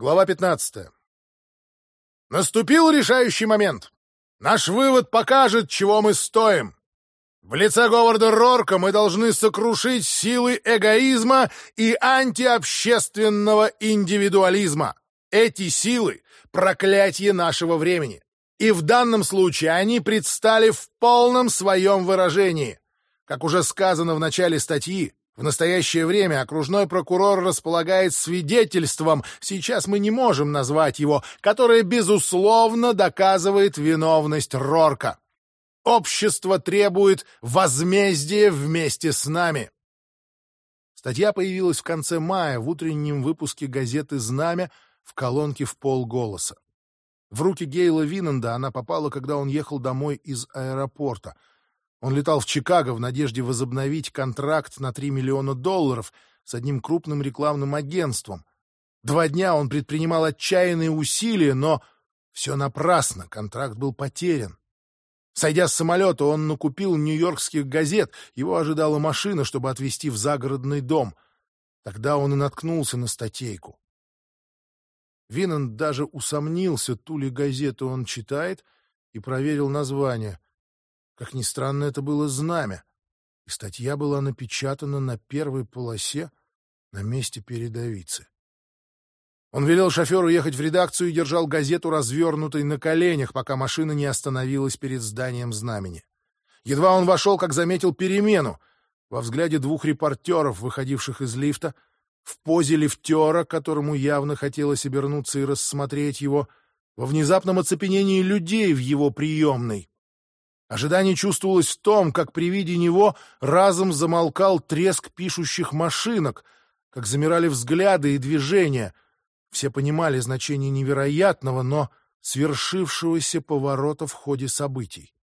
Глава 15. Наступил решающий момент. Наш вывод покажет, чего мы стоим. В лице Говарда Рорка мы должны сокрушить силы эгоизма и антиобщественного индивидуализма. Эти силы — проклятие нашего времени. И в данном случае они предстали в полном своем выражении. Как уже сказано в начале статьи, в настоящее время окружной прокурор располагает свидетельством, сейчас мы не можем назвать его, которое, безусловно, доказывает виновность Рорка. Общество требует возмездия вместе с нами. Статья появилась в конце мая в утреннем выпуске газеты «Знамя» в колонке в полголоса. В руки Гейла Винанда она попала, когда он ехал домой из аэропорта. Он летал в Чикаго в надежде возобновить контракт на $3 миллиона с одним крупным рекламным агентством. 2 дня он предпринимал отчаянные усилия, но все напрасно, контракт был потерян. Сойдя с самолета, он накупил нью-йоркских газет, его ожидала машина, чтобы отвезти в загородный дом. Тогда он и наткнулся на статейку. Винанд даже усомнился, ту ли газету он читает, и проверил название. Как ни странно, это было «Знамя», и статья была напечатана на первой полосе на месте передовицы. Он велел шоферу ехать в редакцию и держал газету развернутой на коленях, пока машина не остановилась перед зданием «Знамени». Едва он вошел, как заметил перемену во взгляде 2 репортеров, выходивших из лифта, в позе лифтера, которому явно хотелось обернуться и рассмотреть его, во внезапном оцепенении людей в его приемной. Ожидание чувствовалось в том, как при виде него разом замолкал треск пишущих машинок, как замирали взгляды и движения. Все понимали значение невероятного, но свершившегося поворота в ходе событий.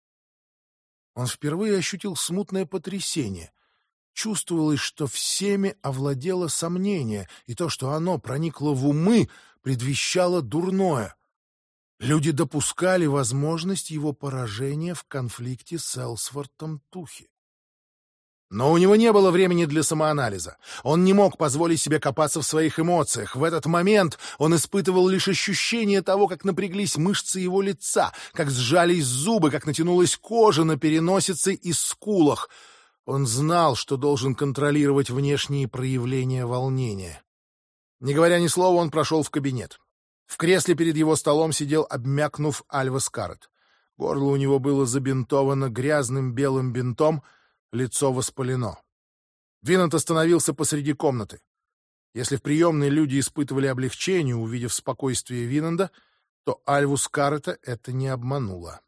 Он впервые ощутил смутное потрясение. Чувствовалось, что всеми овладело сомнение, и то, что оно проникло в умы, предвещало дурное. Люди допускали возможность его поражения в конфликте с Элсвортом Тухи. Но у него не было времени для самоанализа. Он не мог позволить себе копаться в своих эмоциях. В этот момент он испытывал лишь ощущение того, как напряглись мышцы его лица, как сжались зубы, как натянулась кожа на переносице и скулах. Он знал, что должен контролировать внешние проявления волнения. Не говоря ни слова, он прошел в кабинет. В кресле перед его столом сидел, обмякнув, Альва Скарретт. Горло у него было забинтовано грязным белым бинтом, лицо воспалено. Винанд остановился посреди комнаты. Если в приемной люди испытывали облегчение, увидев спокойствие Винанда, то Альву Скарретта это не обмануло.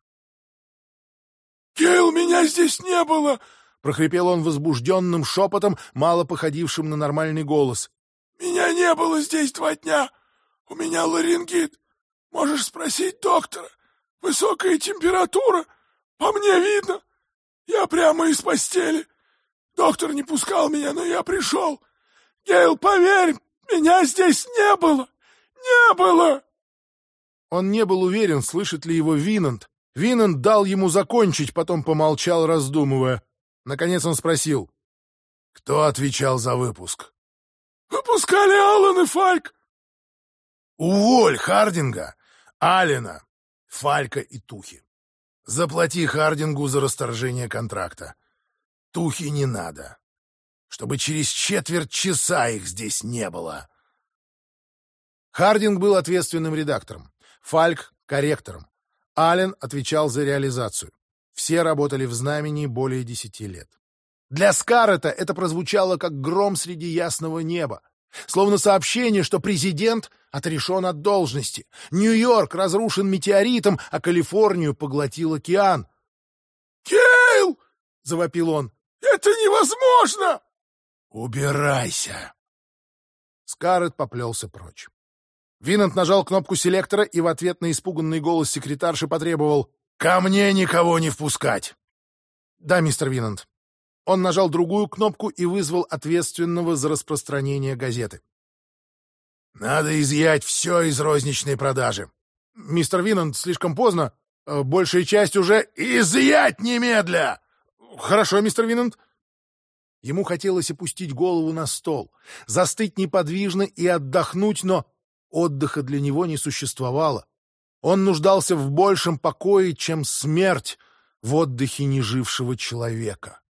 «Гейл, меня здесь не было!» — прохрипел он возбужденным шепотом, мало походившим на нормальный голос. «Меня не было здесь 2 дня! У меня ларингит! Можешь спросить доктора! Высокая температура! По мне видно! Я прямо из постели! Доктор не пускал меня, но я пришел! Гейл, поверь, меня здесь не было! Не было!» Он не был уверен, слышит ли его Винанд. Винанд дал ему закончить, потом помолчал, раздумывая. Наконец он спросил: «Кто отвечал за выпуск?» «Выпускали Аллен и Фальк». «Уволь Хардинга, Аллена, Фалька и Тухи. Заплати Хардингу за расторжение контракта. Тухи не надо. Чтобы через 1/4 часа их здесь не было». Хардинг был ответственным редактором, Фальк — корректором. Аллен отвечал за реализацию. Все работали в «Знамени» более 10 лет. Для Скарретта это прозвучало как гром среди ясного неба. Словно сообщение, что президент отрешен от должности. Нью-Йорк разрушен метеоритом, а Калифорнию поглотил океан. «Гейл!» — завопил он. «Это невозможно!» «Убирайся!» Скарретт поплелся прочь. Винанд нажал кнопку селектора и в ответ на испуганный голос секретарши потребовал: «Ко мне никого не впускать!» «Да, мистер Винанд». Он нажал другую кнопку и вызвал ответственного за распространение газеты. «Надо изъять все из розничной продажи». «Мистер Винанд, слишком поздно. Большая часть уже...» «Изъять немедля!» «Хорошо, мистер Винанд». Ему хотелось опустить голову на стол, застыть неподвижно и отдохнуть, но Отдыха для него не существовало. Он нуждался в большем покое, чем смерть в отдыхе нежившего человека.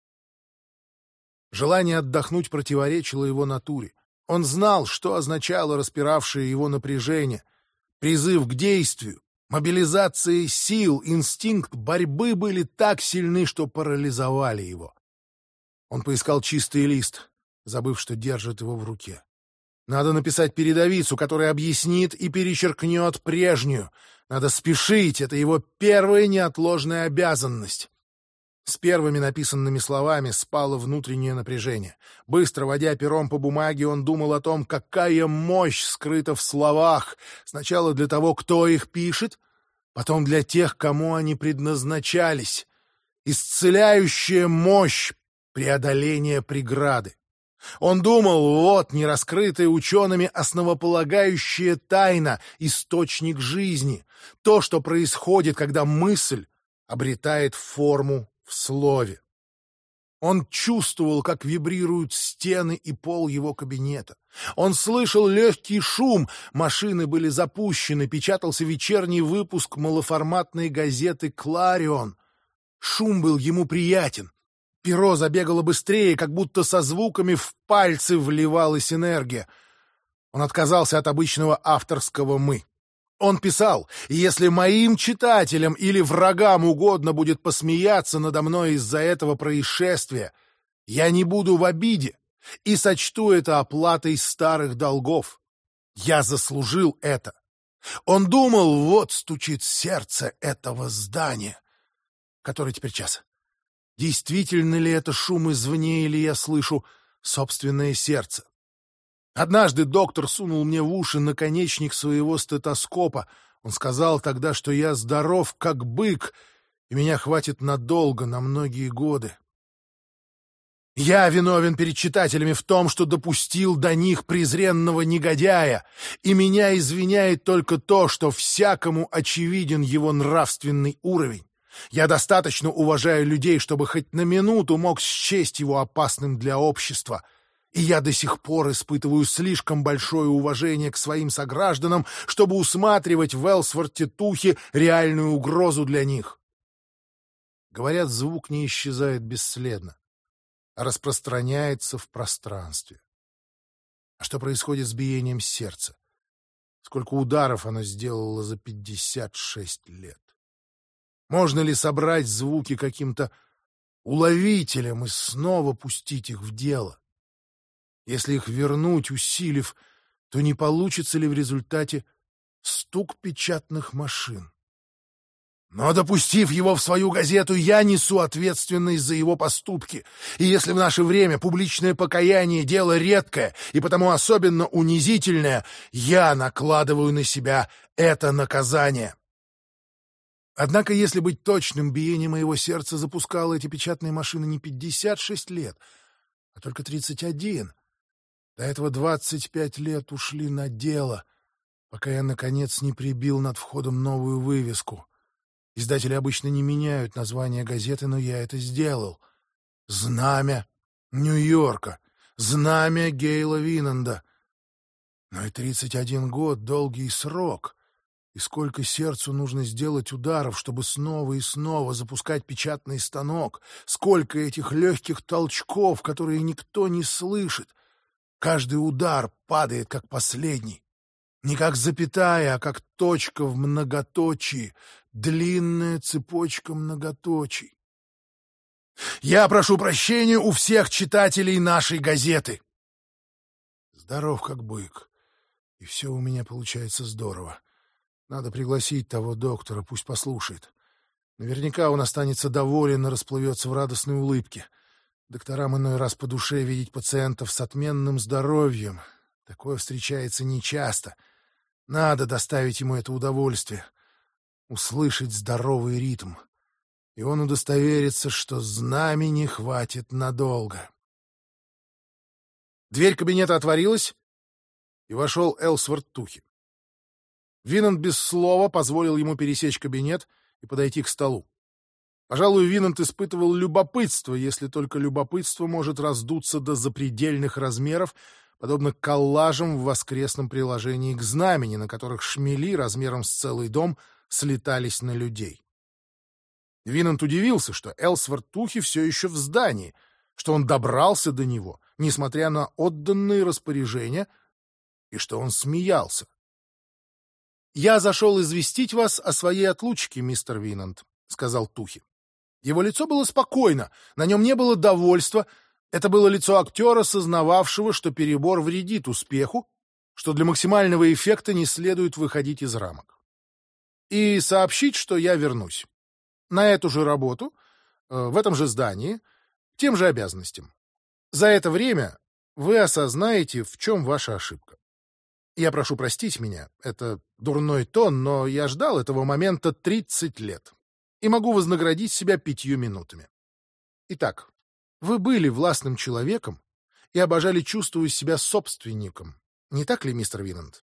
Желание отдохнуть противоречило его натуре. Он знал, что означало распиравшее его напряжение. Призыв к действию, мобилизация сил, инстинкт борьбы были так сильны, что парализовали его. Он поискал чистый лист, забыв, что держит его в руке. Надо написать передовицу, которая объяснит и перечеркнет прежнюю. Надо спешить, это его первая неотложная обязанность. С первыми написанными словами спало внутреннее напряжение. Быстро водя пером по бумаге, он думал о том, какая мощь скрыта в словах. Сначала для того, кто их пишет, потом для тех, кому они предназначались. Исцеляющая мощь преодоления преграды. Он думал, вот нераскрытая учеными основополагающая тайна, источник жизни, то, что происходит, когда мысль обретает форму в слове. Он чувствовал, как вибрируют стены и пол его кабинета. Он слышал легкий шум, машины были запущены, печатался вечерний выпуск малоформатной газеты «Кларион». Шум был ему приятен. Перо забегало быстрее, как будто со звуками в пальцы вливалась энергия. Он отказался от обычного авторского «мы». Он писал: «Если моим читателям или врагам угодно будет посмеяться надо мной из-за этого происшествия, я не буду в обиде и сочту это оплатой старых долгов. Я заслужил это». Он думал, вот стучит сердце этого здания. Который теперь час? Действительно ли это шум извне, или я слышу собственное сердце? Однажды доктор сунул мне в уши наконечник своего стетоскопа. Он сказал тогда, что я здоров, как бык, и меня хватит надолго, на многие годы. Я виновен перед читателями в том, что допустил до них презренного негодяя, и меня извиняет только то, что всякому очевиден его нравственный уровень. Я достаточно уважаю людей, чтобы хоть на минуту мог счесть его опасным для общества. И я до сих пор испытываю слишком большое уважение к своим согражданам, чтобы усматривать в Элсворт-Титухе реальную угрозу для них. Говорят, звук не исчезает бесследно, а распространяется в пространстве. А что происходит с биением сердца? Сколько ударов оно сделало за 56 лет? Можно ли собрать звуки каким-то уловителем и снова пустить их в дело? Если их вернуть, усилив, то не получится ли в результате стук печатных машин? Но, допустив его в свою газету, я несу ответственность за его поступки. И если в наше время публичное покаяние — дело редкое и потому особенно унизительное, я накладываю на себя это наказание. Однако, если быть точным, биение моего сердца запускало эти печатные машины не 56 лет, а только 31. До этого 25 лет ушли на дело, пока я, наконец, не прибил над входом новую вывеску. Издатели обычно не меняют название газеты, но я это сделал. «Знамя Нью-Йорка», «Знамя Гейла Винанда». Но и 31 год — долгий срок. И сколько сердцу нужно сделать ударов, чтобы снова и снова запускать печатный станок? Сколько этих легких толчков, которые никто не слышит? Каждый удар падает, как последний. Не как запятая, а как точка в многоточии. Длинная цепочка многоточий. Я прошу прощения у всех читателей нашей газеты. Здоров, как бык. И все у меня получается здорово. Надо пригласить того доктора, пусть послушает. Наверняка он останется доволен и расплывется в радостной улыбке. Докторам иной раз по душе видеть пациентов с отменным здоровьем. Такое встречается нечасто. Надо доставить ему это удовольствие. Услышать здоровый ритм. И он удостоверится, что знамени хватит надолго. Дверь кабинета отворилась, и вошел Элсворт-Тухи. Винанд без слова позволил ему пересечь кабинет и подойти к столу. Пожалуй, Винанд испытывал любопытство, если только любопытство может раздуться до запредельных размеров, подобно коллажам в воскресном приложении к знамени, на которых шмели размером с целый дом слетались на людей. Винант удивился, что Элсворт Тухи все еще в здании, что он добрался до него, несмотря на отданные распоряжения, и что он смеялся. «Я зашел известить вас о своей отлучке, мистер Винант», — сказал Тухи. Его лицо было спокойно, на нем не было довольства. Это было лицо актера, сознававшего, что перебор вредит успеху, что для максимального эффекта не следует выходить из рамок. «И сообщить, что я вернусь. На эту же работу, в этом же здании, тем же обязанностям. За это время вы осознаете, в чем ваша ошибка. Я прошу простить меня, это дурной тон, но я ждал этого момента 30 лет и могу вознаградить себя 5 минутами. Итак, вы были властным человеком и обожали чувствовать себя собственником, не так ли, мистер Винант?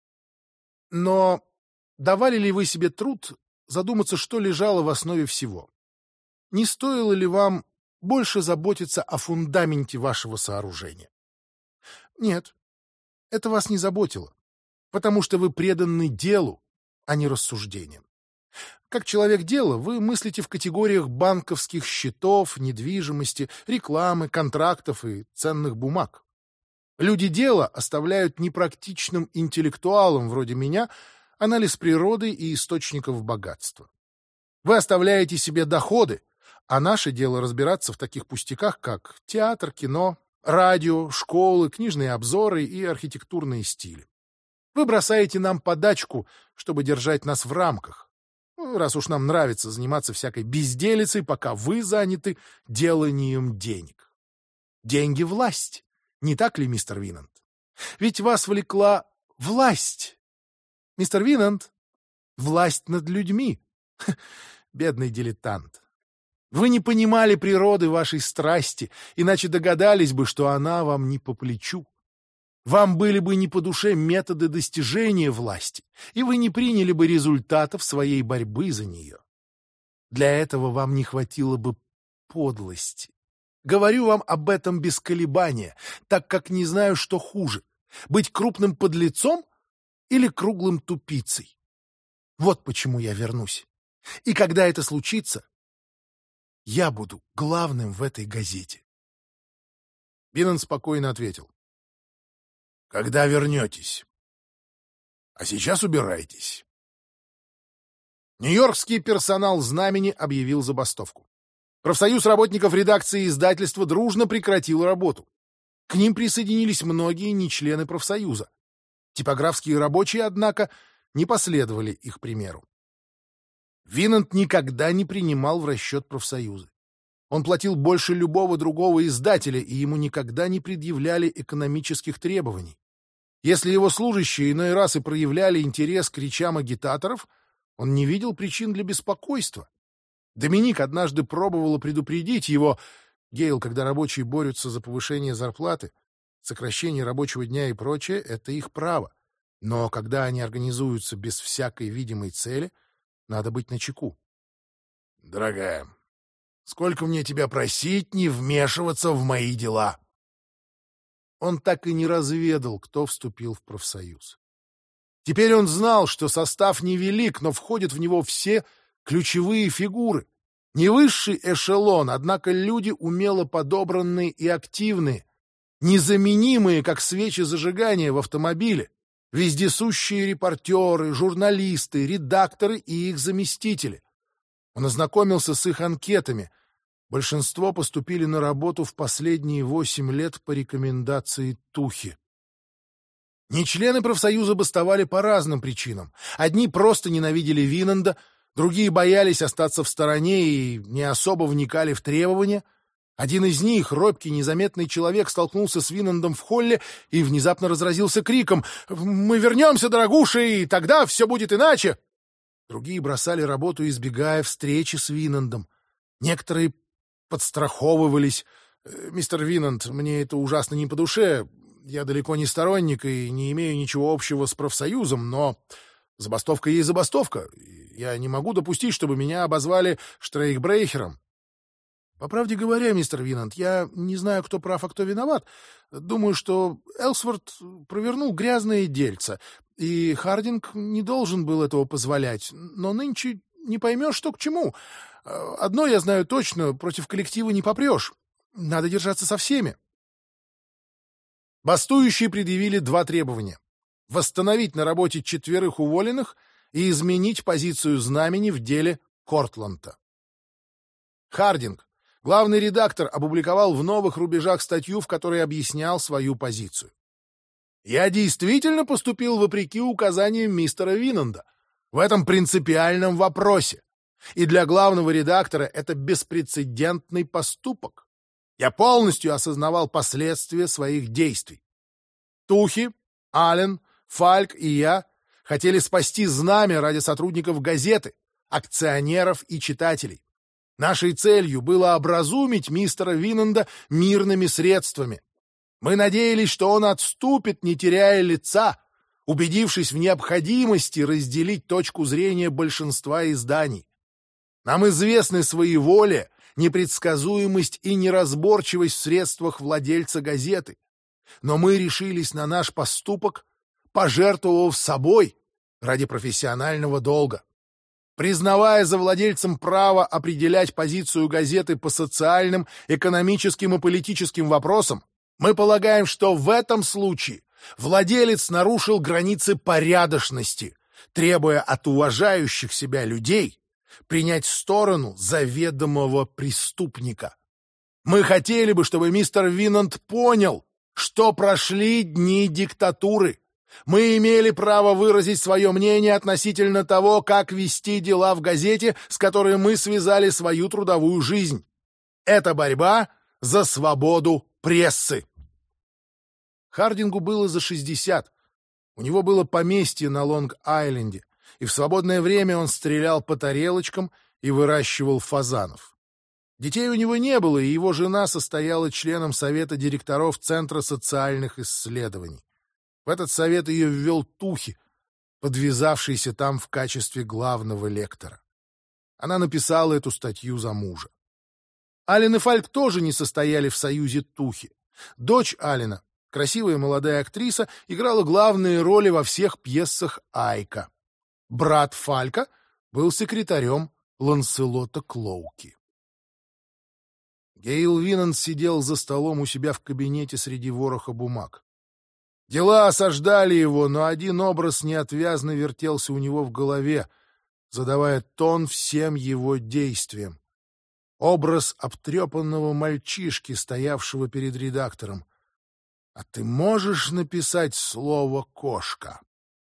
Но давали ли вы себе труд задуматься, что лежало в основе всего? Не стоило ли вам больше заботиться о фундаменте вашего сооружения? Нет, это вас не заботило, потому что вы преданы делу, а не рассуждениям. Как человек дела, вы мыслите в категориях банковских счетов, недвижимости, рекламы, контрактов и ценных бумаг. Люди дела оставляют непрактичным интеллектуалам вроде меня анализ природы и источников богатства. Вы оставляете себе доходы, а наше дело разбираться в таких пустяках, как театр, кино, радио, школы, книжные обзоры и архитектурные стили. Вы бросаете нам подачку, чтобы держать нас в рамках, раз уж нам нравится заниматься всякой безделицей, пока вы заняты деланием денег. Деньги — власть, не так ли, мистер Винант? Ведь вас влекла власть. Мистер Винант, власть над людьми. Бедный дилетант. Вы не понимали природы вашей страсти, иначе догадались бы, что она вам не по плечу. Вам были бы не по душе методы достижения власти, и вы не приняли бы результатов своей борьбы за нее. Для этого вам не хватило бы подлости. Говорю вам об этом без колебания, так как не знаю, что хуже — быть крупным подлецом или круглым тупицей. Вот почему я вернусь. И когда это случится, я буду главным в этой газете. Винант спокойно ответил. Когда вернетесь? А сейчас убирайтесь. Нью-Йоркский персонал «Знамени» объявил забастовку. Профсоюз работников редакции издательства дружно прекратил работу. К ним присоединились многие нечлены профсоюза. Типографские рабочие, однако, не последовали их примеру. Винант никогда не принимал в расчет профсоюзы. Он платил больше любого другого издателя, и ему никогда не предъявляли экономических требований. Если его служащие иной раз и проявляли интерес к речам агитаторов, он не видел причин для беспокойства. Доминик однажды пробовала предупредить его: Гейл, когда рабочие борются за повышение зарплаты, сокращение рабочего дня и прочее — это их право. Но когда они организуются без всякой видимой цели, надо быть начеку. Дорогая, сколько мне тебя просить не вмешиваться в мои дела? Он так и не разведал, кто вступил в профсоюз. Теперь он знал, что состав невелик, но входят в него все ключевые фигуры. Не высший эшелон, однако люди умело подобранные и активные, незаменимые, как свечи зажигания в автомобиле, вездесущие репортеры, журналисты, редакторы и их заместители. Он ознакомился с их анкетами. Большинство поступили на работу в последние 8 лет по рекомендации Тухи. Нечлены профсоюза бастовали по разным причинам. Одни просто ненавидели Винанда, другие боялись остаться в стороне и не особо вникали в требования. Один из них, робкий, незаметный человек, столкнулся с Винандом в холле и внезапно разразился криком: «Мы вернемся, дорогуша, и тогда все будет иначе!» Другие бросали работу, избегая встречи с Винандом. Некоторые подстраховывались. «Мистер Винанд, мне это ужасно не по душе. Я далеко не сторонник и не имею ничего общего с профсоюзом, но забастовка есть забастовка. Я не могу допустить, чтобы меня обозвали штрейкбрехером». По правде говоря, мистер Винанд, я не знаю, кто прав, а кто виноват. Думаю, что Элсворт провернул грязное дельце, и Хардинг не должен был этого позволять. Но нынче не поймешь, что к чему. Одно я знаю точно, против коллектива не попрешь. Надо держаться со всеми. Бастующие предъявили два требования: восстановить на работе 4 уволенных и изменить позицию Знамени в деле Кортланда. Хардинг, главный редактор, опубликовал в «Новых рубежах» статью, в которой объяснял свою позицию. «Я действительно поступил вопреки указаниям мистера Винанда в этом принципиальном вопросе, и для главного редактора это беспрецедентный поступок. Я полностью осознавал последствия своих действий. Тухи, Аллен, Фальк и я хотели спасти Знамя ради сотрудников газеты, акционеров и читателей. Нашей целью было образумить мистера Винанда мирными средствами. Мы надеялись, что он отступит, не теряя лица, убедившись в необходимости разделить точку зрения большинства изданий. Нам известны своеволие, непредсказуемость и неразборчивость в средствах владельца газеты. Но мы решились на наш поступок, пожертвовав собой ради профессионального долга. Признавая за владельцем право определять позицию газеты по социальным, экономическим и политическим вопросам, мы полагаем, что в этом случае владелец нарушил границы порядочности, требуя от уважающих себя людей принять сторону заведомого преступника. Мы хотели бы, чтобы мистер Винанд понял, что прошли дни диктатуры. Мы имели право выразить свое мнение относительно того, как вести дела в газете, с которой мы связали свою трудовую жизнь. Это борьба за свободу прессы. Хардингу было за 60. У него было поместье на Лонг-Айленде, и в свободное время он стрелял по тарелочкам и выращивал фазанов. Детей у него не было, и его жена состояла членом совета директоров Центра социальных исследований. В этот совет ее ввел Тухи, подвязавшийся там в качестве главного лектора. Она написала эту статью за мужа. Аллен и Фальк тоже не состояли в союзе Тухи. Дочь Аллена, красивая молодая актриса, играла главные роли во всех пьесах Айка. Брат Фалька был секретарем Ланселота Клоуки. Гейл Винанд сидел за столом у себя в кабинете среди вороха бумаг. Дела осаждали его, но один образ неотвязно вертелся у него в голове, задавая тон всем его действиям. Образ обтрепанного мальчишки, стоявшего перед редактором. «А ты можешь написать слово «кошка»?»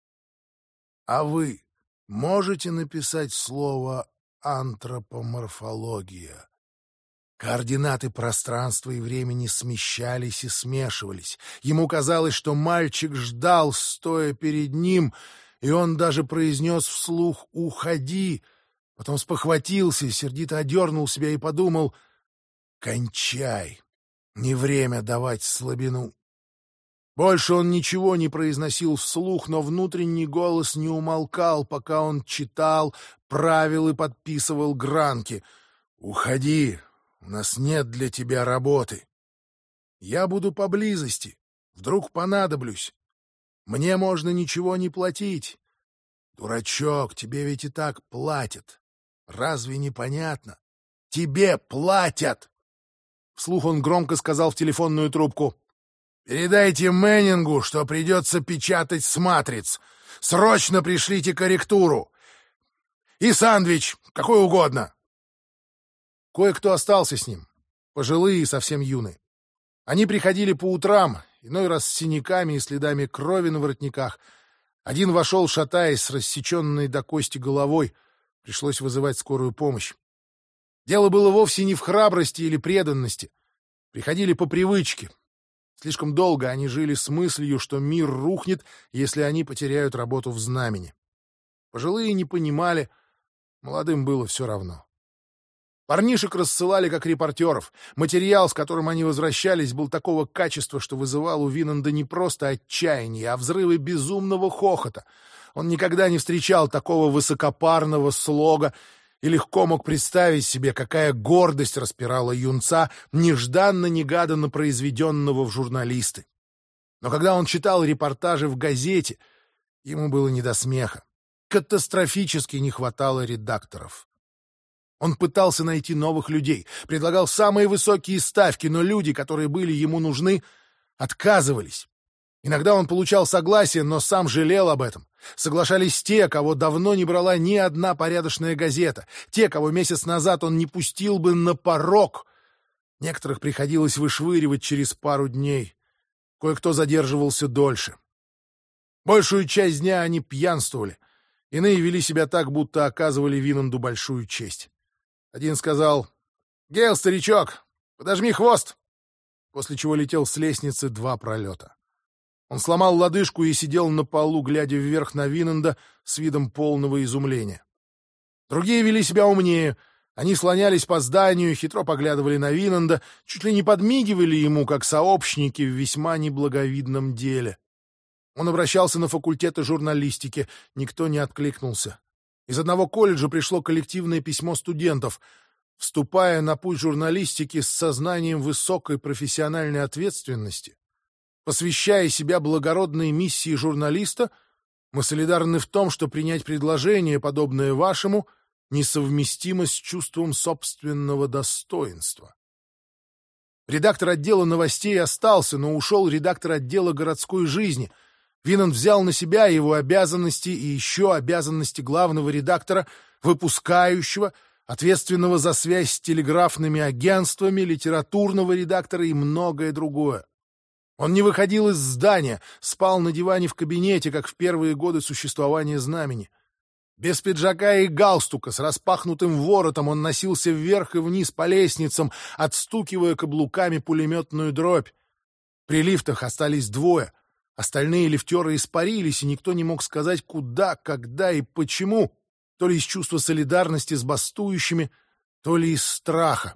«А вы можете написать слово «антропоморфология»?» Координаты пространства и времени смещались и смешивались. Ему казалось, что мальчик ждал, стоя перед ним, и он даже произнес вслух «Уходи!», потом спохватился, сердито одернул себя и подумал «Кончай! Не время давать слабину!». Больше он ничего не произносил вслух, но внутренний голос не умолкал, пока он читал, правил и подписывал гранки. «Уходи! У нас нет для тебя работы. Я буду поблизости. Вдруг понадоблюсь. Мне можно ничего не платить. Дурачок, тебе ведь и так платят. Разве не понятно? Тебе платят!» Вслух он громко сказал в телефонную трубку: «Передайте Мэннингу, что придется печатать с матриц. Срочно пришлите корректуру. И сандвич, какой угодно». Кое-кто остался с ним, пожилые и совсем юные. Они приходили по утрам, иной раз с синяками и следами крови на воротниках. Один вошел, шатаясь, с рассеченной до кости головой. Пришлось вызывать скорую помощь. Дело было вовсе не в храбрости или преданности. Приходили по привычке. Слишком долго они жили с мыслью, что мир рухнет, если они потеряют работу в Знамени. Пожилые не понимали, молодым было все равно. Парнишек рассылали как репортеров. Материал, с которым они возвращались, был такого качества, что вызывал у Винанда не просто отчаяние, а взрывы безумного хохота. Он никогда не встречал такого высокопарного слога и легко мог представить себе, какая гордость распирала юнца, нежданно-негаданно произведенного в журналисты. Но когда он читал репортажи в газете, ему было не до смеха. Катастрофически не хватало редакторов. Он пытался найти новых людей, предлагал самые высокие ставки, но люди, которые были ему нужны, отказывались. Иногда он получал согласие, но сам жалел об этом. Соглашались те, кого давно не брала ни одна порядочная газета, те, кого месяц назад он не пустил бы на порог. Некоторых приходилось вышвыривать через пару дней. Кое-кто задерживался дольше. Большую часть дня они пьянствовали. Иные вели себя так, будто оказывали Винанду большую честь. Один сказал: «Гейл, старичок, подожми хвост!» После чего летел с лестницы 2 пролета. Он сломал лодыжку и сидел на полу, глядя вверх на Винанда с видом полного изумления. Другие вели себя умнее. Они слонялись по зданию, хитро поглядывали на Винанда, чуть ли не подмигивали ему, как сообщники в весьма неблаговидном деле. Он обращался на факультеты журналистики, никто не откликнулся. Из одного колледжа пришло коллективное письмо студентов. Вступая на путь журналистики с сознанием высокой профессиональной ответственности, посвящая себя благородной миссии журналиста, мы солидарны в том, что принять предложение, подобное вашему, несовместимо с чувством собственного достоинства. Редактор отдела новостей остался, но ушел редактор отдела городской жизни. Винанд взял на себя его обязанности и еще обязанности главного редактора, выпускающего, ответственного за связь с телеграфными агентствами, литературного редактора и многое другое. Он не выходил из здания, спал на диване в кабинете, как в первые годы существования «Знамени». Без пиджака и галстука, с распахнутым воротом, он носился вверх и вниз по лестницам, отстукивая каблуками пулеметную дробь. При лифтах остались 2. Остальные лифтеры испарились, и никто не мог сказать, куда, когда и почему, то ли из чувства солидарности с бастующими, то ли из страха.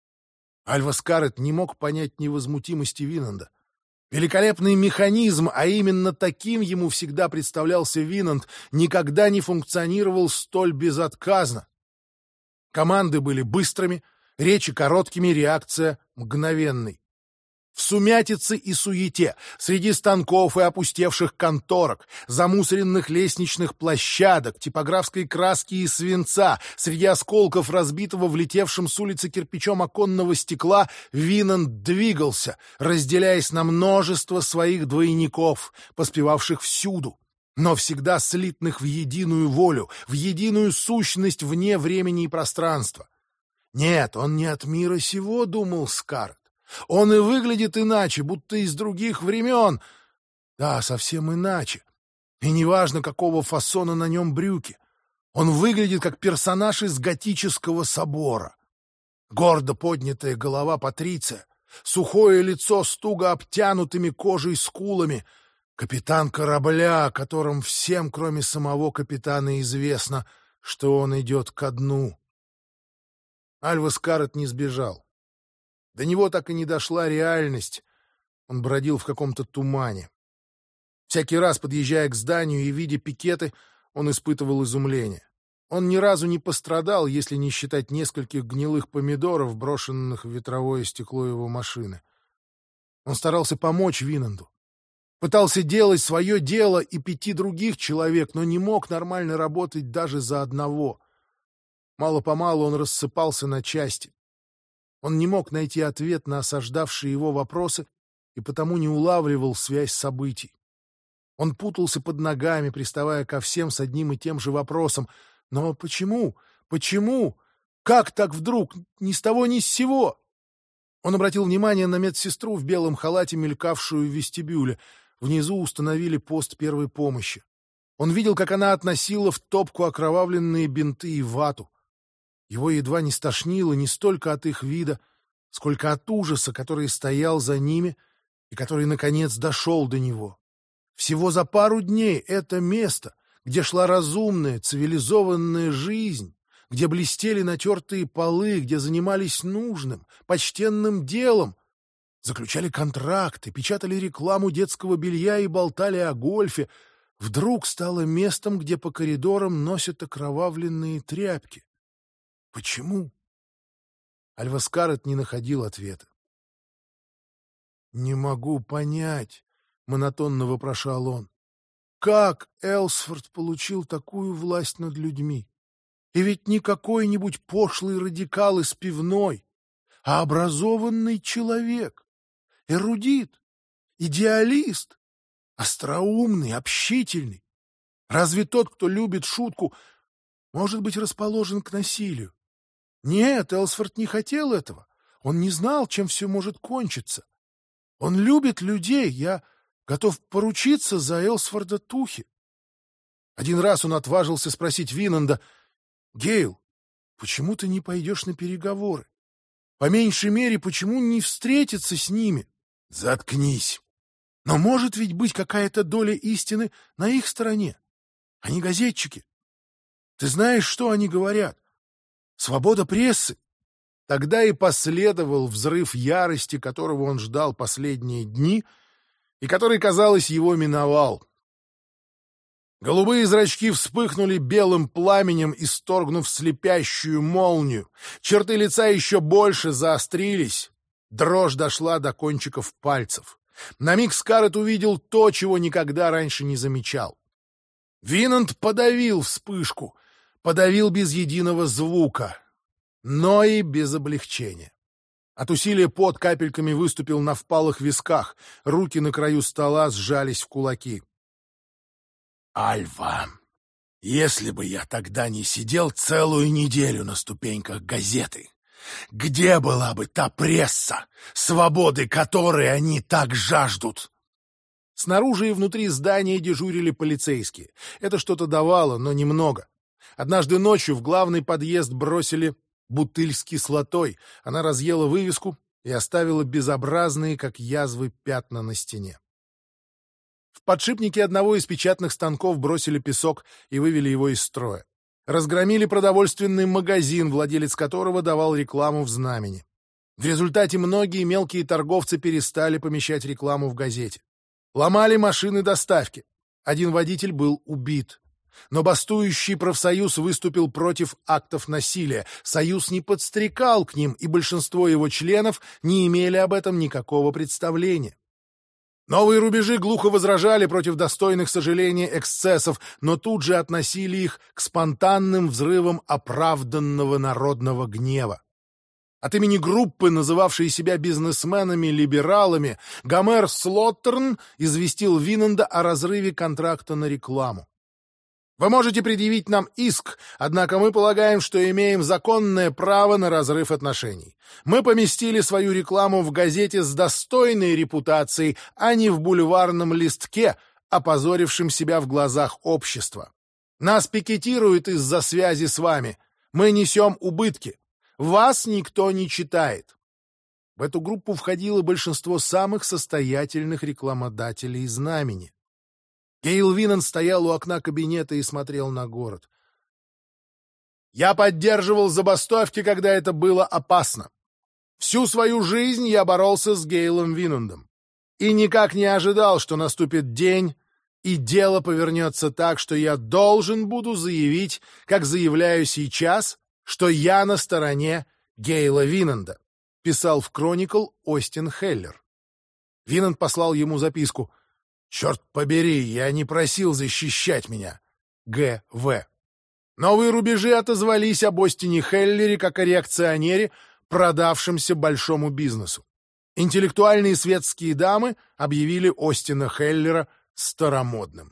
Альва Скарретт не мог понять невозмутимости Винанда. Великолепный механизм, а именно таким ему всегда представлялся Винанд, никогда не функционировал столь безотказно. Команды были быстрыми, речи короткими, реакция мгновенной. В сумятице и суете, среди станков и опустевших конторок, замусоренных лестничных площадок, типографской краски и свинца, среди осколков разбитого влетевшим с улицы кирпичом оконного стекла, Винанд двигался, разделяясь на множество своих двойников, поспевавших всюду, но всегда слитных в единую волю, в единую сущность вне времени и пространства. Нет, он не от мира сего, думал Скарретт. Он и выглядит иначе, будто из других времен. Да, совсем иначе. И неважно, какого фасона на нем брюки. Он выглядит как персонаж из готического собора. Гордо поднятая голова патриция, сухое лицо с туго обтянутыми кожей скулами, капитан корабля, которым всем, кроме самого капитана, известно, что он идет ко дну. Альва Скарретт не сбежал. До него так и не дошла реальность. Он бродил в каком-то тумане. Всякий раз, подъезжая к зданию и видя пикеты, он испытывал изумление. Он ни разу не пострадал, если не считать нескольких гнилых помидоров, брошенных в ветровое стекло его машины. Он старался помочь Винанду. Пытался делать свое дело и 5 других человек, но не мог нормально работать даже за одного. Мало-помалу он рассыпался на части. Он не мог найти ответ на осаждавшие его вопросы и потому не улавливал связь событий. Он путался под ногами, приставая ко всем с одним и тем же вопросом. Но почему? Почему? Как так вдруг? Ни с того, ни с сего? Он обратил внимание на медсестру в белом халате, мелькавшую в вестибюле. Внизу установили пост первой помощи. Он видел, как она относила в топку окровавленные бинты и вату. Его едва не стошнило не столько от их вида, сколько от ужаса, который стоял за ними и который, наконец, дошел до него. Всего за пару дней это место, где шла разумная, цивилизованная жизнь, где блестели натертые полы, где занимались нужным, почтенным делом, заключали контракты, печатали рекламу детского белья и болтали о гольфе, вдруг стало местом, где по коридорам носят окровавленные тряпки. Почему? Альва Скарлетт не находил ответа. «Не могу понять», — монотонно вопрошал он, «как Элсфорд получил такую власть над людьми? И ведь не какой-нибудь пошлый радикал из пивной, а образованный человек, эрудит, идеалист, остроумный, общительный. Разве тот, кто любит шутку, может быть расположен к насилию? Нет, Элсфорд не хотел этого. Он не знал, чем все может кончиться. Он любит людей. Я готов поручиться за Элсфорда Тухи». Один раз он отважился спросить Винанда: «Гейл, почему ты не пойдешь на переговоры? По меньшей мере, почему не встретиться с ними?» «Заткнись. Но может ведь быть какая-то доля истины на их стороне. Они газетчики. Ты знаешь, что они говорят? Свобода прессы». Тогда и последовал взрыв ярости, которого он ждал последние дни и который, казалось, его миновал. Голубые зрачки вспыхнули белым пламенем, исторгнув слепящую молнию. Черты лица еще больше заострились. Дрожь дошла до кончиков пальцев. На миг Скарлетт увидел то, чего никогда раньше не замечал. Винанд подавил вспышку, подавил без единого звука, но и без облегчения. От усилия пот капельками выступил на впалых висках, руки на краю стола сжались в кулаки. «Альва, если бы я тогда не сидел целую неделю на ступеньках газеты, где была бы та пресса, свободы которой они так жаждут?» Снаружи и внутри здания дежурили полицейские. Это что-то давало, но немного. Однажды ночью в главный подъезд бросили бутыль с кислотой. Она разъела вывеску и оставила безобразные, как язвы, пятна на стене. В подшипнике одного из печатных станков бросили песок и вывели его из строя. Разгромили продовольственный магазин, владелец которого давал рекламу в знамени. В результате многие мелкие торговцы перестали помещать рекламу в газете. Ломали машины доставки. Один водитель был убит. Но бастующий профсоюз выступил против актов насилия. Союз не подстрекал к ним, и большинство его членов не имели об этом никакого представления. Новые рубежи глухо возражали против достойных сожаления эксцессов, но тут же относили их к спонтанным взрывам оправданного народного гнева. От имени группы, называвшей себя бизнесменами-либералами, Гомер Слоттерн известил Винанда о разрыве контракта на рекламу. «Вы можете предъявить нам иск, однако мы полагаем, что имеем законное право на разрыв отношений. Мы поместили свою рекламу в газете с достойной репутацией, а не в бульварном листке, опозорившем себя в глазах общества. Нас пикетируют из-за связи с вами. Мы несем убытки. Вас никто не читает». В эту группу входило большинство самых состоятельных рекламодателей знамени. Гейл Винанд стоял у окна кабинета и смотрел на город. «Я поддерживал забастовки, когда это было опасно. Всю свою жизнь я боролся с Гейлом Винандом. И никак не ожидал, что наступит день, и дело повернется так, что я должен буду заявить, как заявляю сейчас, что я на стороне Гейла Винанда», писал в Chronicle Остин Хеллер. Винанд послал ему записку: «Черт побери, я не просил защищать меня. Г.В.» Новые рубежи отозвались об Остине Хеллере как о реакционере, продавшемся большому бизнесу. Интеллектуальные светские дамы объявили Остина Хеллера старомодным.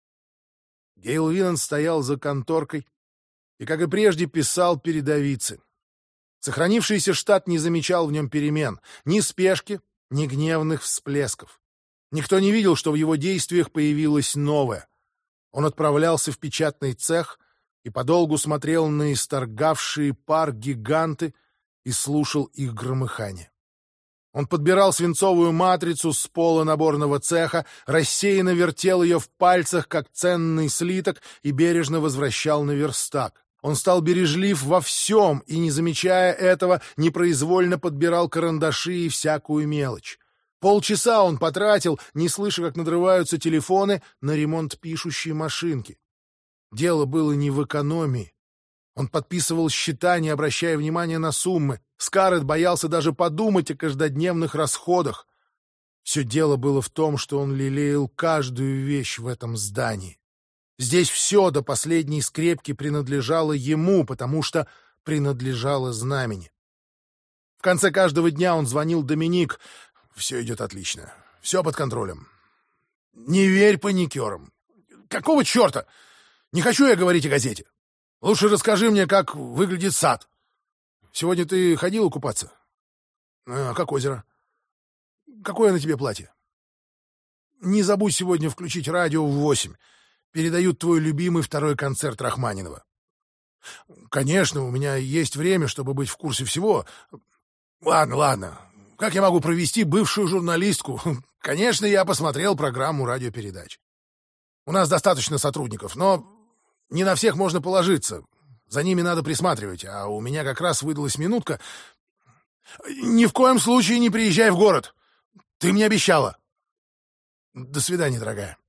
Гейл Винанд стоял за конторкой и, как и прежде, писал передовицы. Сохранившийся штат не замечал в нем перемен, ни спешки, ни гневных всплесков. Никто не видел, что в его действиях появилось новое. Он отправлялся в печатный цех и подолгу смотрел на исторгавшие пар гиганты и слушал их громыхание. Он подбирал свинцовую матрицу с пола наборного цеха, рассеянно вертел ее в пальцах, как ценный слиток, и бережно возвращал на верстак. Он стал бережлив во всем и, не замечая этого, непроизвольно подбирал карандаши и всякую мелочь. Полчаса он потратил, не слыша, как надрываются телефоны, на ремонт пишущей машинки. Дело было не в экономии. Он подписывал счета, не обращая внимания на суммы. Скарлетт боялся даже подумать о каждодневных расходах. Все дело было в том, что он лелеял каждую вещь в этом здании. Здесь все до последней скрепки принадлежало ему, потому что принадлежало знамени. В конце каждого дня он звонил Доминик. «Все идет отлично. Все под контролем. Не верь паникерам. Какого черта? Не хочу я говорить о газете. Лучше расскажи мне, как выглядит сад. Сегодня ты ходила купаться? Как озеро? Какое на тебе платье? Не забудь сегодня включить радио в 8. Передают твой любимый второй концерт Рахманинова. Конечно, у меня есть время, чтобы быть в курсе всего. Ладно. Как я могу провести бывшую журналистку? Конечно, я посмотрел программу радиопередач. У нас достаточно сотрудников, но не на всех можно положиться. За ними надо присматривать, а у меня как раз выдалась минутка. Ни в коем случае не приезжай в город. Ты мне обещала. До свидания, дорогая.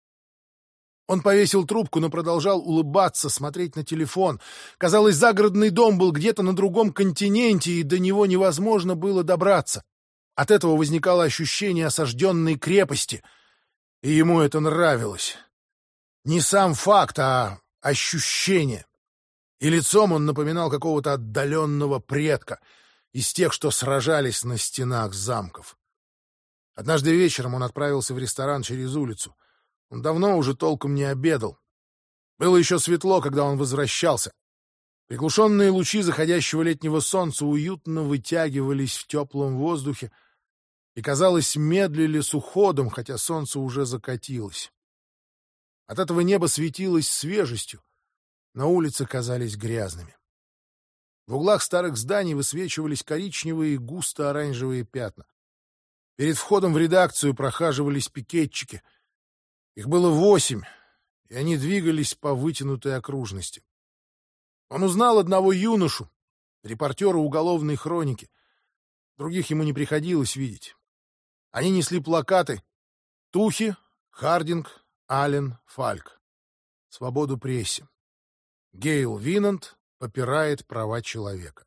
Он повесил трубку, но продолжал улыбаться, смотреть на телефон. Казалось, загородный дом был где-то на другом континенте, и до него невозможно было добраться. От этого возникало ощущение осажденной крепости, и ему это нравилось. Не сам факт, а ощущение. И лицом он напоминал какого-то отдаленного предка из тех, что сражались на стенах замков. Однажды вечером он отправился в ресторан через улицу. Он давно уже толком не обедал. Было еще светло, когда он возвращался. Приглушенные лучи заходящего летнего солнца уютно вытягивались в теплом воздухе и, казалось, медлили с уходом, хотя солнце уже закатилось. От этого небо светилось свежестью, на улице казались грязными. В углах старых зданий высвечивались коричневые и густо-оранжевые пятна. Перед входом в редакцию прохаживались пикетчики. Их было 8, и они двигались по вытянутой окружности. Он узнал одного юношу, репортера уголовной хроники. Других ему не приходилось видеть. Они несли плакаты «Тухи», «Хардинг», «Аллен», «Фальк». «Свободу прессе». Гейл Винант попирает права человека.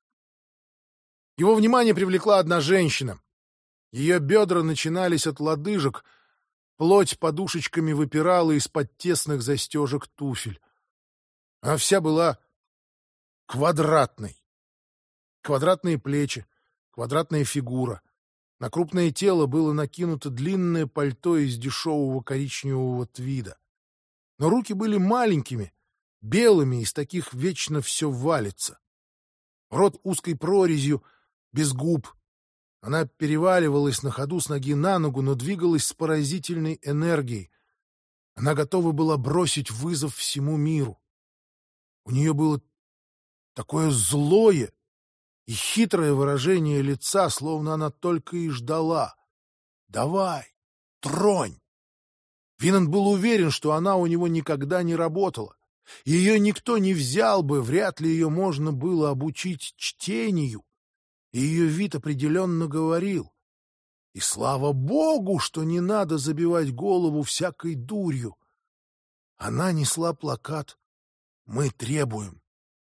Его внимание привлекла одна женщина. Ее бедра начинались от лодыжек, плоть подушечками выпирала из-под тесных застежек туфель. Она вся была квадратной. Квадратные плечи, квадратная фигура. На крупное тело было накинуто длинное пальто из дешевого коричневого твида. Но руки были маленькими, белыми, из таких вечно все валится. Рот узкой прорезью, без губ. Она переваливалась на ходу с ноги на ногу, но двигалась с поразительной энергией. Она готова была бросить вызов всему миру. У нее было такое злое и хитрое выражение лица, словно она только и ждала. «Давай, тронь!» Винанд был уверен, что она у него никогда не работала. Ее никто не взял бы, вряд ли ее можно было обучить чтению. И ее вид определенно говорил. И слава богу, что не надо забивать голову всякой дурью. Она несла плакат «Мы требуем».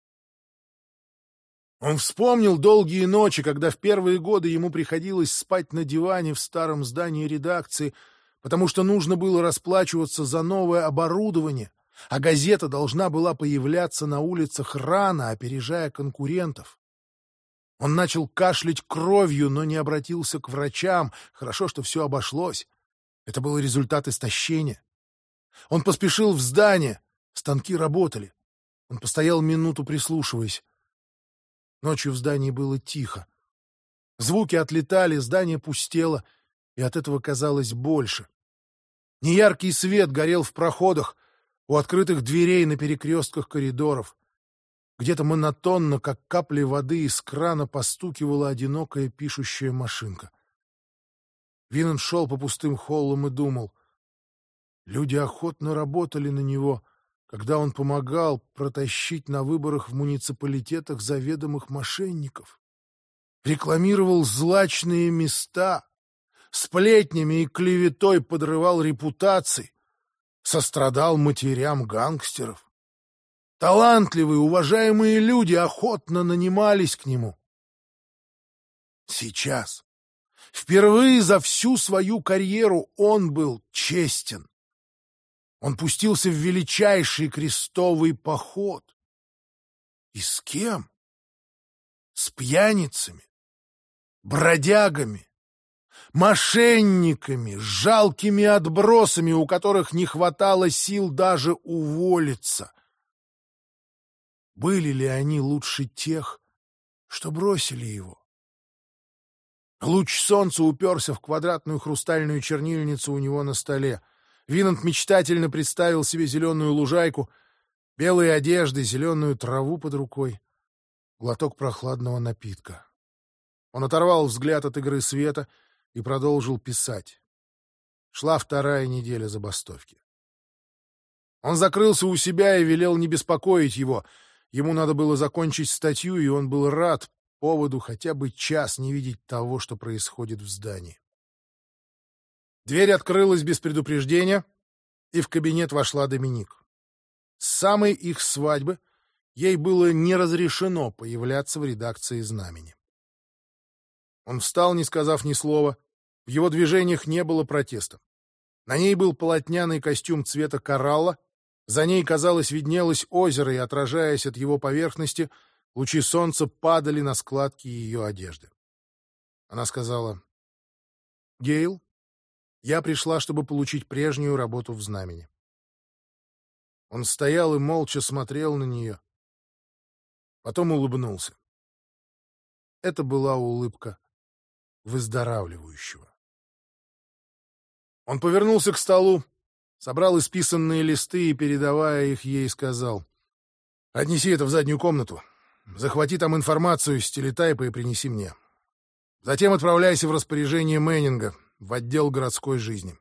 Он вспомнил долгие ночи, когда в первые годы ему приходилось спать на диване в старом здании редакции, потому что нужно было расплачиваться за новое оборудование, а газета должна была появляться на улицах рано, опережая конкурентов. Он начал кашлять кровью, но не обратился к врачам. Хорошо, что все обошлось. Это был результат истощения. Он поспешил в здание. Станки работали. Он постоял минуту, прислушиваясь. Ночью в здании было тихо. Звуки отлетали, здание пустело, и от этого казалось больше. Неяркий свет горел в проходах, у открытых дверей на перекрестках коридоров. Где-то монотонно, как капли воды из крана, постукивала одинокая пишущая машинка. Винанд шел по пустым холлам и думал. Люди охотно работали на него, когда он помогал протащить на выборах в муниципалитетах заведомых мошенников. Рекламировал злачные места, сплетнями и клеветой подрывал репутации, сострадал матерям гангстеров. Талантливые, уважаемые люди охотно нанимались к нему. Сейчас, впервые за всю свою карьеру, он был честен. Он пустился в величайший крестовый поход. И с кем? С пьяницами, бродягами, мошенниками, жалкими отбросами, у которых не хватало сил даже уволиться. Были ли они лучше тех, что бросили его? Луч солнца уперся в квадратную хрустальную чернильницу у него на столе. Винант мечтательно представил себе зеленую лужайку, белые одежды, зеленую траву под рукой, глоток прохладного напитка. Он оторвал взгляд от игры света и продолжил писать. Шла 2-я неделя забастовки. Он закрылся у себя и велел не беспокоить его. Ему надо было закончить статью, и он был рад поводу хотя бы час не видеть того, что происходит в здании. Дверь открылась без предупреждения, и в кабинет вошла Доминик. С самой их свадьбы ей было не разрешено появляться в редакции «Знамени». Он встал, не сказав ни слова. В его движениях не было протеста. На ней был полотняный костюм цвета коралла. За ней, казалось, виднелось озеро, и, отражаясь от его поверхности, лучи солнца падали на складки ее одежды. Она сказала: «Гейл, я пришла, чтобы получить прежнюю работу в «Знамени». Он стоял и молча смотрел на нее. Потом улыбнулся. Это была улыбка выздоравливающего. Он повернулся к столу, собрал исписанные листы и, передавая их ей, сказал: «Отнеси это в заднюю комнату, захвати там информацию из телетайпа и принеси мне. Затем отправляйся в распоряжение Мэннинга, в отдел городской жизни».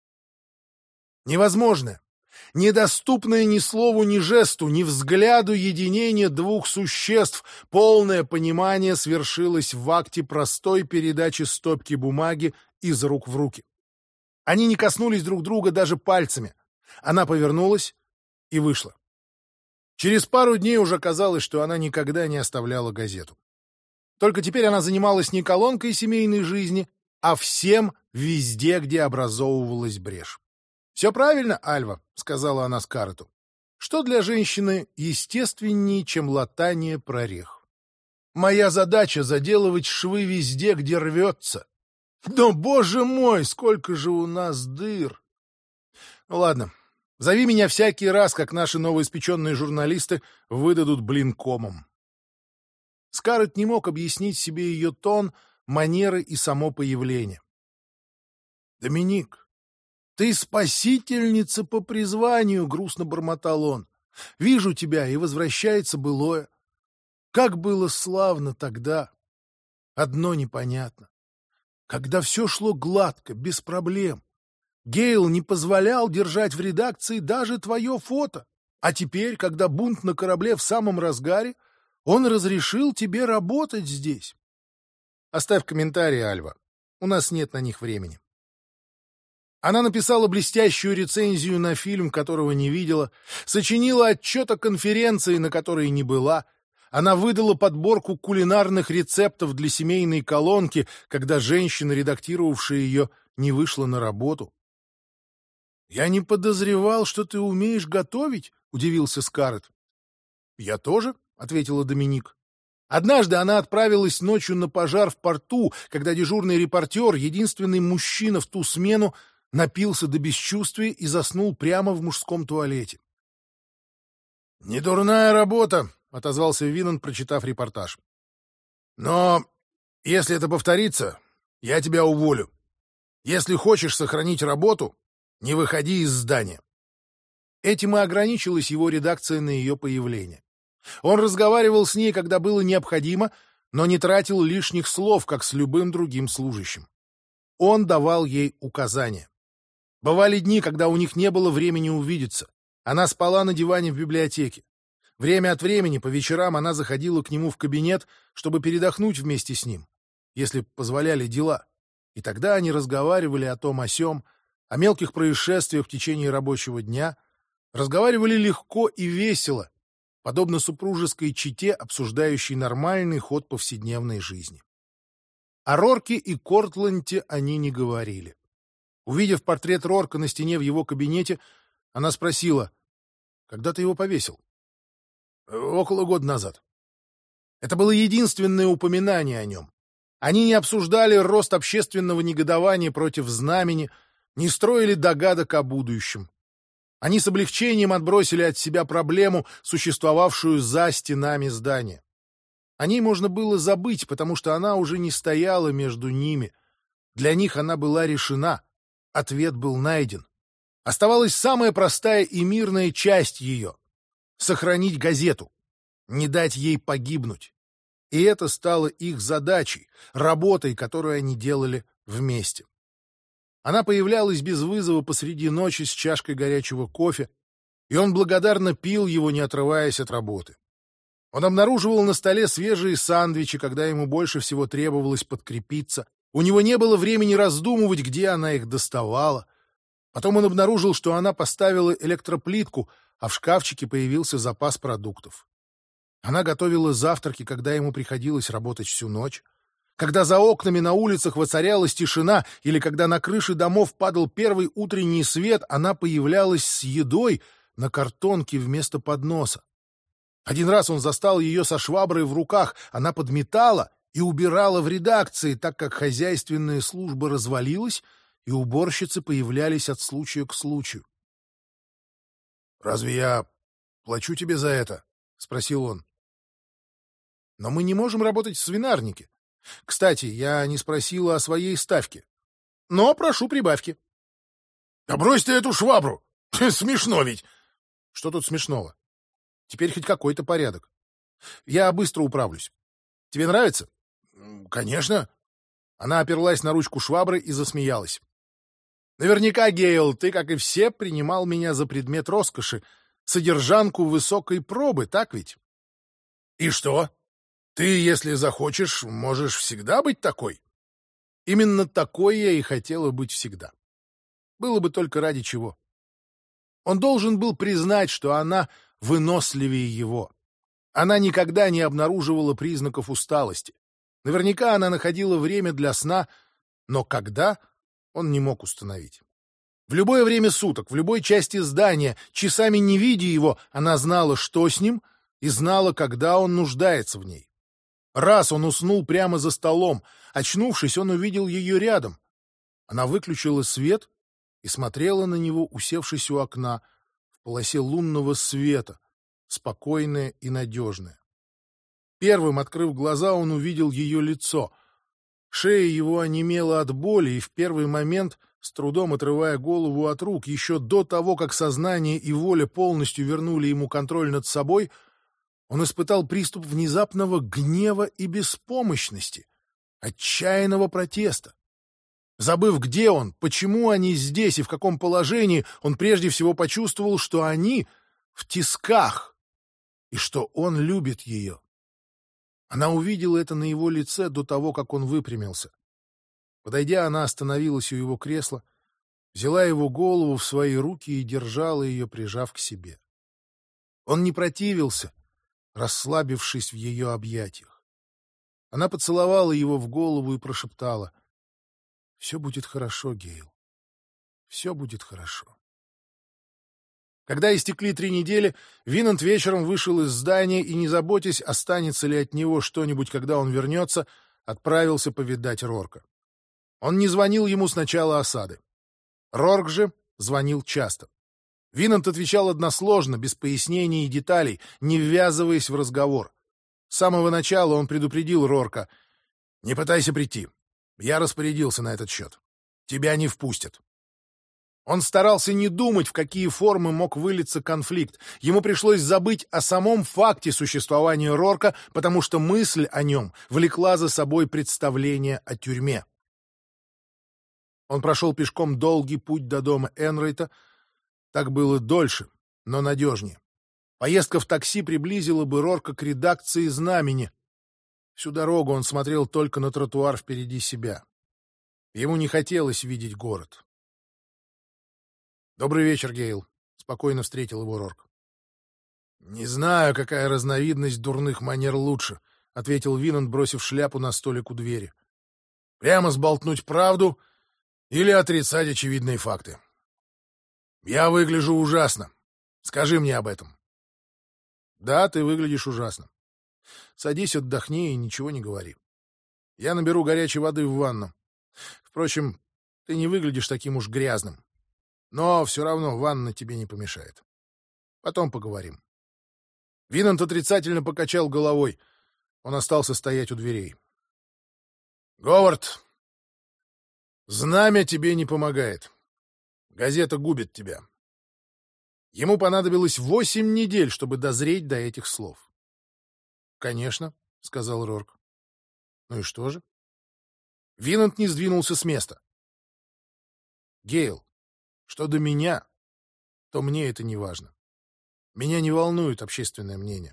Невозможное, недоступное ни слову, ни жесту, ни взгляду единение двух существ, полное понимание свершилось в акте простой передачи стопки бумаги из рук в руки. Они не коснулись друг друга даже пальцами. Она повернулась и вышла. Через пару дней уже казалось, что она никогда не оставляла газету. Только теперь она занималась не колонкой семейной жизни, а всем везде, где образовывалась брешь. «Все правильно, Альва», — сказала она Скарлетту. «Что для женщины естественнее, чем латание прорех? Моя задача — заделывать швы везде, где рвется. Но, боже мой, сколько же у нас дыр! Ну ладно, зови меня всякий раз, как наши новоиспеченные журналисты выдадут блинкомом». Скарлетт не мог объяснить себе ее тон, манеры и само появление. «Доминик, ты спасительница по призванию», — грустно бормотал он. «Вижу тебя, и возвращается былое. Как было славно тогда! Одно непонятно. Когда все шло гладко, без проблем. Гейл не позволял держать в редакции даже твое фото. А теперь, когда бунт на корабле в самом разгаре, он разрешил тебе работать здесь. Оставь комментарии, Альва. У нас нет на них времени». Она написала блестящую рецензию на фильм, которого не видела, сочинила отчет о конференции, на которой не была. Она выдала подборку кулинарных рецептов для семейной колонки, когда женщина, редактировавшая ее, не вышла на работу. «Я не подозревал, что ты умеешь готовить», — удивился Скарлетт. «Я тоже», — ответила Доминик. Однажды она отправилась ночью на пожар в порту, когда дежурный репортер, единственный мужчина в ту смену, напился до бесчувствия и заснул прямо в мужском туалете. «Недурная работа», — отозвался Винант, прочитав репортаж. «Но если это повторится, я тебя уволю. Если хочешь сохранить работу, не выходи из здания». Этим и ограничилась его редакция на ее появление. Он разговаривал с ней, когда было необходимо, но не тратил лишних слов, как с любым другим служащим. Он давал ей указания. Бывали дни, когда у них не было времени увидеться. Она спала на диване в библиотеке. Время от времени, по вечерам, она заходила к нему в кабинет, чтобы передохнуть вместе с ним, если позволяли дела. И тогда они разговаривали о том о сём, о мелких происшествиях в течение рабочего дня, разговаривали легко и весело, подобно супружеской чете, обсуждающей нормальный ход повседневной жизни. О Рорке и Кортленте они не говорили. Увидев портрет Рорка на стене в его кабинете, она спросила: «Когда ты его повесил?» «Около года назад». Это было единственное упоминание о нем. Они не обсуждали рост общественного негодования против знамени, не строили догадок о будущем. Они с облегчением отбросили от себя проблему, существовавшую за стенами здания. О ней можно было забыть, потому что она уже не стояла между ними. Для них она была решена. Ответ был найден. Оставалась самая простая и мирная часть ее — сохранить газету, не дать ей погибнуть. И это стало их задачей, работой, которую они делали вместе. Она появлялась без вызова посреди ночи с чашкой горячего кофе, и он благодарно пил его, не отрываясь от работы. Он обнаруживал на столе свежие сандвичи, когда ему больше всего требовалось подкрепиться. У него не было времени раздумывать, где она их доставала. Потом он обнаружил, что она поставила электроплитку, а в шкафчике появился запас продуктов. Она готовила завтраки, когда ему приходилось работать всю ночь. Когда за окнами на улицах воцарялась тишина или когда на крыше домов падал первый утренний свет, она появлялась с едой на картонке вместо подноса. Один раз он застал ее со шваброй в руках, она подметала и убирала в редакции, так как хозяйственная служба развалилась, и уборщицы появлялись от случая к случаю. «Разве я плачу тебе за это?» — спросил он. «Но мы не можем работать в свинарнике. Кстати, я не спросила о своей ставке. Но прошу прибавки». «Да брось ты эту швабру! Смешно ведь!» «Что тут смешного? Теперь хоть какой-то порядок. Я быстро управлюсь. Тебе нравится?» «Конечно». Она оперлась на ручку швабры и засмеялась. «Наверняка, Гейл, ты, как и все, принимал меня за предмет роскоши, содержанку высокой пробы, так ведь?» «И что? Ты, если захочешь, можешь всегда быть такой?» Именно такой я и хотела быть всегда. Было бы только ради чего. Он должен был признать, что она выносливее его. Она никогда не обнаруживала признаков усталости. Наверняка она находила время для сна, но когда — он не мог установить. В любое время суток, в любой части здания, часами не видя его, она знала, что с ним, и знала, когда он нуждается в ней. Раз он уснул прямо за столом. Очнувшись, он увидел ее рядом. Она выключила свет и смотрела на него, усевшись у окна, в полосе лунного света, спокойная и надежная. Первым, открыв глаза, он увидел ее лицо. Шея его онемела от боли, и в первый момент, с трудом отрывая голову от рук, еще до того, как сознание и воля полностью вернули ему контроль над собой, он испытал приступ внезапного гнева и беспомощности, отчаянного протеста. Забыв, где он, почему они здесь и в каком положении, он прежде всего почувствовал, что они в тисках и что он любит ее. Она увидела это на его лице до того, как он выпрямился. Подойдя, она остановилась у его кресла, взяла его голову в свои руки и держала ее, прижав к себе. Он не противился, расслабившись в ее объятиях. Она поцеловала его в голову и прошептала: «Все будет хорошо, Гейл. Все будет хорошо». Когда истекли 3 недели, Винант вечером вышел из здания и, не заботясь, останется ли от него что-нибудь, когда он вернется, отправился повидать Рорка. Он не звонил ему с начала осады. Рорк же звонил часто. Винант отвечал односложно, без пояснений и деталей, не ввязываясь в разговор. С самого начала он предупредил Рорка: «Не пытайся прийти. Я распорядился на этот счет. Тебя не впустят». Он старался не думать, в какие формы мог вылиться конфликт. Ему пришлось забыть о самом факте существования Рорка, потому что мысль о нем влекла за собой представление о тюрьме. Он прошел пешком долгий путь до дома Энрайта. Так было дольше, но надежнее. Поездка в такси приблизила бы Рорка к редакции «Знамени». Всю дорогу он смотрел только на тротуар впереди себя. Ему не хотелось видеть город. «Добрый вечер, Гейл», — спокойно встретил его Рорк. «Не знаю, какая разновидность дурных манер лучше», — ответил Винанд, бросив шляпу на столик у двери. «Прямо сболтнуть правду или отрицать очевидные факты. Я выгляжу ужасно. Скажи мне об этом». «Да, ты выглядишь ужасно. Садись, отдохни и ничего не говори. Я наберу горячей воды в ванну. Впрочем, ты не выглядишь таким уж грязным. Но все равно ванна тебе не помешает. Потом поговорим». Винанд отрицательно покачал головой. Он остался стоять у дверей. «Говард, знамя тебе не помогает. Газета губит тебя». Ему понадобилось 8 недель, чтобы дозреть до этих слов. «Конечно», — сказал Рорк. «Ну и что же?» Винанд не сдвинулся с места. «Гейл, что до меня, то мне это не важно. Меня не волнует общественное мнение».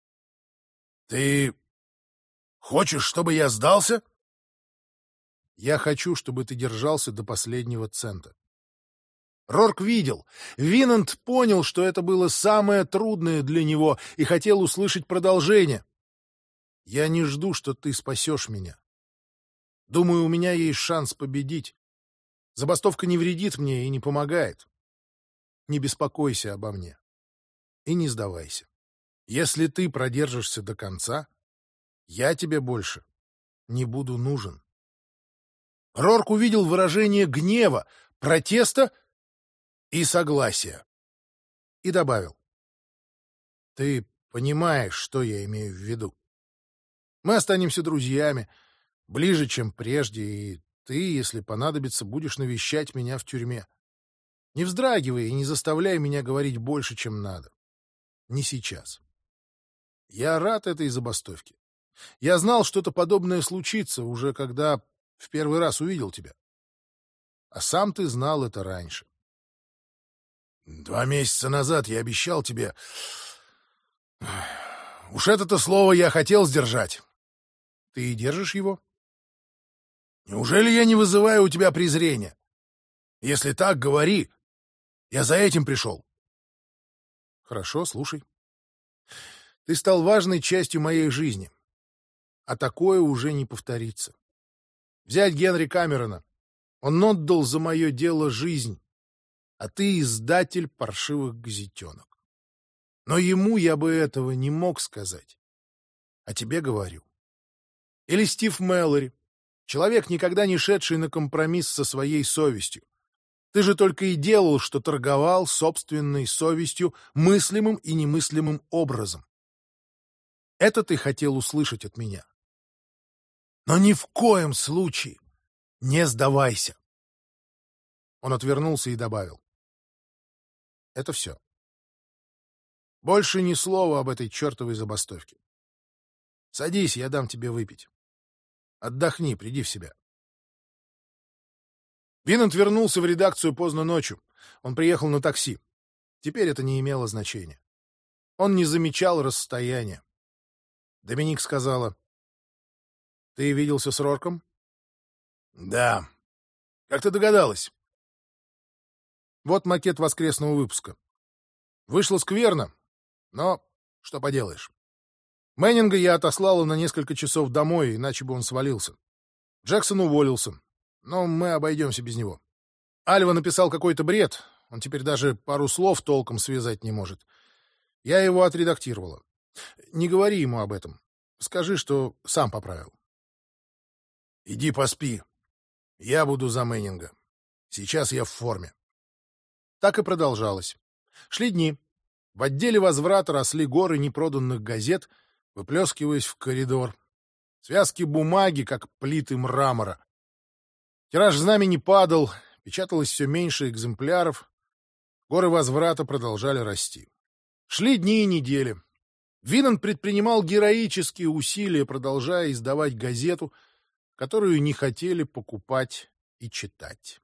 «Ты хочешь, чтобы я сдался?» «Я хочу, чтобы ты держался до последнего цента». Рорк видел. Винанд понял, что это было самое трудное для него, и хотел услышать продолжение. «Я не жду, что ты спасешь меня. Думаю, у меня есть шанс победить. Забастовка не вредит мне и не помогает. Не беспокойся обо мне. И не сдавайся. Если ты продержишься до конца, я тебе больше не буду нужен». Рорк увидел выражение гнева, протеста и согласия. И добавил: «Ты понимаешь, что я имею в виду. Мы останемся друзьями, ближе, чем прежде, и ты, если понадобится, будешь навещать меня в тюрьме. Не вздрагивай и не заставляй меня говорить больше, чем надо. Не сейчас. Я рад этой забастовке. Я знал, что-то подобное случится, уже когда в первый раз увидел тебя. А сам ты знал это раньше. 2 месяца назад я обещал тебе... Уж это-то слово я хотел сдержать. Ты и держишь его? Неужели я не вызываю у тебя презрения? Если так, говори. Я за этим пришел». «Хорошо, слушай. Ты стал важной частью моей жизни, а такое уже не повторится. Взять Генри Камерона. Он отдал за мое дело жизнь, а ты издатель паршивых газетенок. Но ему я бы этого не мог сказать. А тебе говорю. Или Стив Мэллори, человек, никогда не шедший на компромисс со своей совестью. Ты же только и делал, что торговал собственной совестью мыслимым и немыслимым образом. Это ты хотел услышать от меня. Но ни в коем случае не сдавайся». Он отвернулся и добавил: «Это все. Больше ни слова об этой чертовой забастовке. Садись, я дам тебе выпить. Отдохни, приди в себя». Винанд вернулся в редакцию поздно ночью. Он приехал на такси. Теперь это не имело значения. Он не замечал расстояния. Доминик сказала: «Ты виделся с Рорком?» «Да. Как ты догадалась?» «Вот макет воскресного выпуска. Вышло скверно, но что поделаешь. Мэннинга я отослала на несколько часов домой, иначе бы он свалился. Джексон уволился, но мы обойдемся без него. Альва написал какой-то бред, он теперь даже пару слов толком связать не может. Я его отредактировала. Не говори ему об этом. Скажи, что сам поправил». «Иди поспи. Я буду за Мэннинга. Сейчас я в форме». Так и продолжалось. Шли дни. В отделе возврата росли горы непроданных газет, выплескиваясь в коридор. Связки бумаги, как плиты мрамора. Тираж знамени падал, печаталось все меньше экземпляров. Горы возврата продолжали расти. Шли дни и недели. Винанд предпринимал героические усилия, продолжая издавать газету, которую не хотели покупать и читать.